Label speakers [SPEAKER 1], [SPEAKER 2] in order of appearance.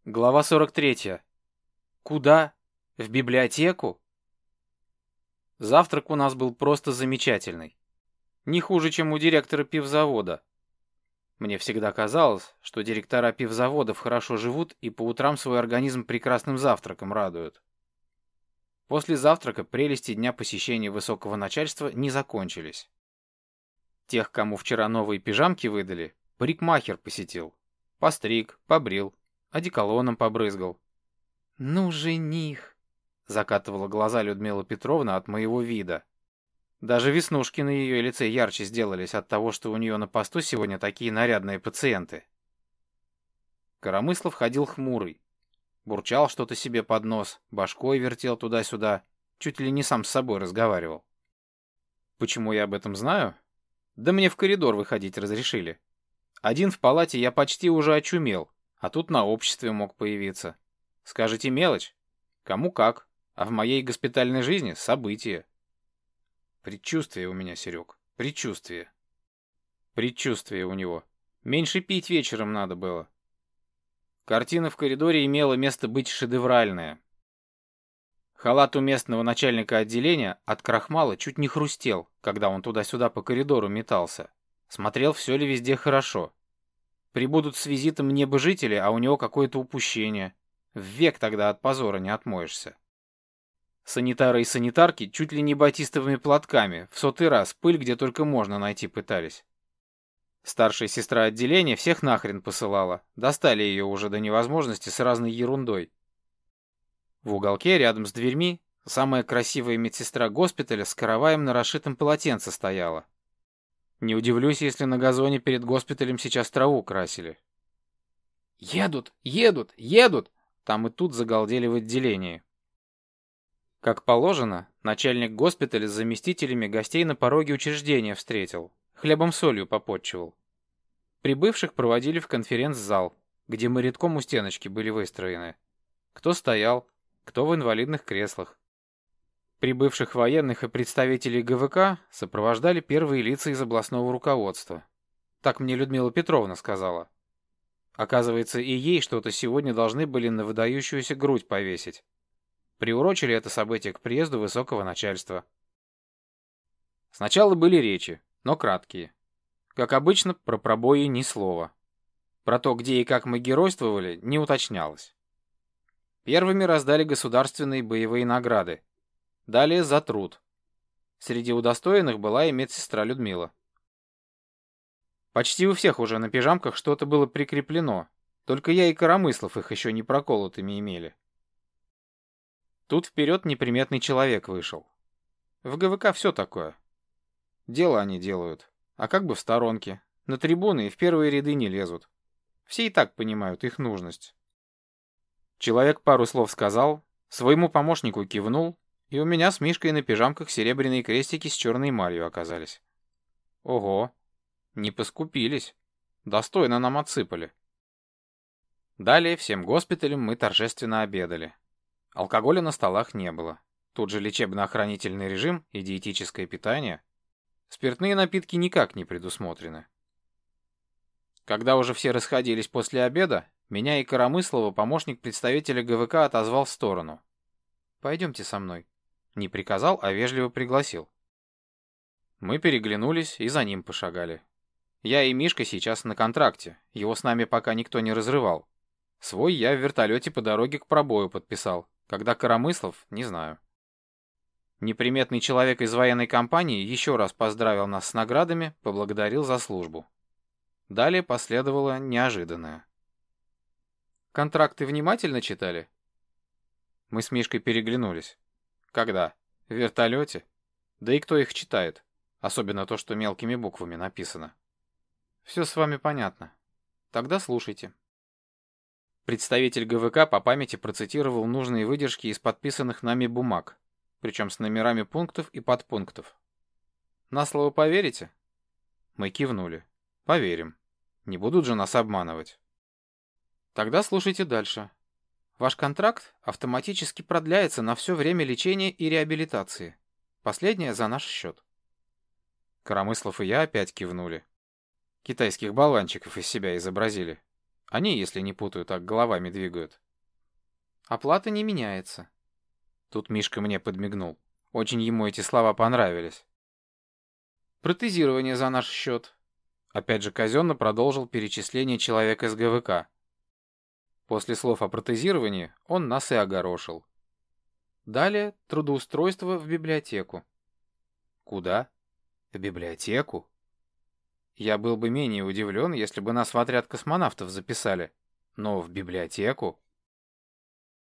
[SPEAKER 1] Глава 43. Куда? В библиотеку? Завтрак у нас был просто замечательный. Не хуже, чем у директора пивзавода. Мне всегда казалось, что директора пивзаводов хорошо живут и по утрам свой организм прекрасным завтраком радуют. После завтрака прелести дня посещения высокого начальства не закончились. Тех, кому вчера новые пижамки выдали, парикмахер посетил. Постриг, побрил, одеколоном побрызгал. «Ну, жених!» — закатывала глаза Людмила Петровна от моего вида. Даже веснушки на ее лице ярче сделались от того, что у нее на посту сегодня такие нарядные пациенты. Коромыслов ходил хмурый. Бурчал что-то себе под нос, башкой вертел туда-сюда, чуть ли не сам с собой разговаривал. Почему я об этом знаю? Да мне в коридор выходить разрешили. Один в палате я почти уже очумел, а тут на обществе мог появиться. Скажете, мелочь? Кому как, а в моей госпитальной жизни событие. Предчувствие у меня, Серег, предчувствие. Предчувствие у него. Меньше пить вечером надо было. Картина в коридоре имела место быть шедевральная. Халат у местного начальника отделения от крахмала чуть не хрустел, когда он туда-сюда по коридору метался. Смотрел, все ли везде хорошо. Прибудут с визитом небожители, а у него какое-то упущение. Век тогда от позора не отмоешься. Санитары и санитарки чуть ли не батистовыми платками, в 100-й раз пыль где только можно найти пытались. Старшая сестра отделения всех нахрен посылала, достали ее уже до невозможности с разной ерундой. В уголке рядом с дверьми самая красивая медсестра госпиталя с караваем на расшитом полотенце стояла. Не удивлюсь, если на газоне перед госпиталем сейчас траву красили. «Едут! Едут! Едут!» Там и тут загалдели в отделении. Как положено, начальник госпиталя с заместителями гостей на пороге учреждения встретил, хлебом-солью попотчевал. Прибывших проводили в конференц-зал, где мы редком у стеночки были выстроены. Кто стоял, кто в инвалидных креслах. Прибывших военных и представителей ГВК сопровождали первые лица из областного руководства. Так мне Людмила Петровна сказала. Оказывается, и ей что-то сегодня должны были на выдающуюся грудь повесить. Приурочили это событие к приезду высокого начальства. Сначала были речи, но краткие. Как обычно, про пробои ни слова. Про то, где и как мы геройствовали, не уточнялось. Первыми раздали государственные боевые награды. Далее за труд. Среди удостоенных была и медсестра Людмила. Почти у всех уже на пижамках что-то было прикреплено, только я и Коромыслов их еще не проколотыми имели. Тут вперед неприметный человек вышел. В ГВК все такое. Дело они делают, а как бы в сторонке, на трибуны и в первые ряды не лезут. Все и так понимают их нужность. Человек пару слов сказал, своему помощнику кивнул, и у меня с Мишкой на пижамках серебряные крестики с черной эмалью оказались. Ого, не поскупились, достойно нам отсыпали. Далее всем госпиталем мы торжественно обедали. Алкоголя на столах не было. Тут же лечебно-охранительный режим и диетическое питание. Спиртные напитки никак не предусмотрены. Когда уже все расходились после обеда, меня и Коромыслова помощник представителя ГВК отозвал в сторону. «Пойдемте со мной». Не приказал, а вежливо пригласил. Мы переглянулись и за ним пошагали. Я и Мишка сейчас на контракте, его с нами пока никто не разрывал. Свой я в вертолете по дороге к пробою подписал. Когда Коромыслов, не знаю. Неприметный человек из военной компании еще раз поздравил нас с наградами, поблагодарил за службу. Далее последовало неожиданное. «Контракты внимательно читали?» Мы с Мишкой переглянулись. «Когда? В вертолете? Да и кто их читает? Особенно то, что мелкими буквами написано». «Все с вами понятно. Тогда слушайте». Представитель ГВК по памяти процитировал нужные выдержки из подписанных нами бумаг, причем с номерами пунктов и подпунктов. «На слово поверите?» Мы кивнули. «Поверим. Не будут же нас обманывать». «Тогда слушайте дальше. Ваш контракт автоматически продляется на все время лечения и реабилитации. Последнее за наш счет». Коромыслов и я опять кивнули. Китайских болванчиков из себя изобразили. Они, если не путаю, так головами двигают. Оплата не меняется. Тут Мишка мне подмигнул. Очень ему эти слова понравились. Протезирование за наш счет. Опять же казенно продолжил перечисление человек из ГВК. После слов о протезировании он нас и огорошил. Далее трудоустройство в библиотеку. Куда? В библиотеку? Я был бы менее удивлен, если бы нас в отряд космонавтов записали. Но в библиотеку?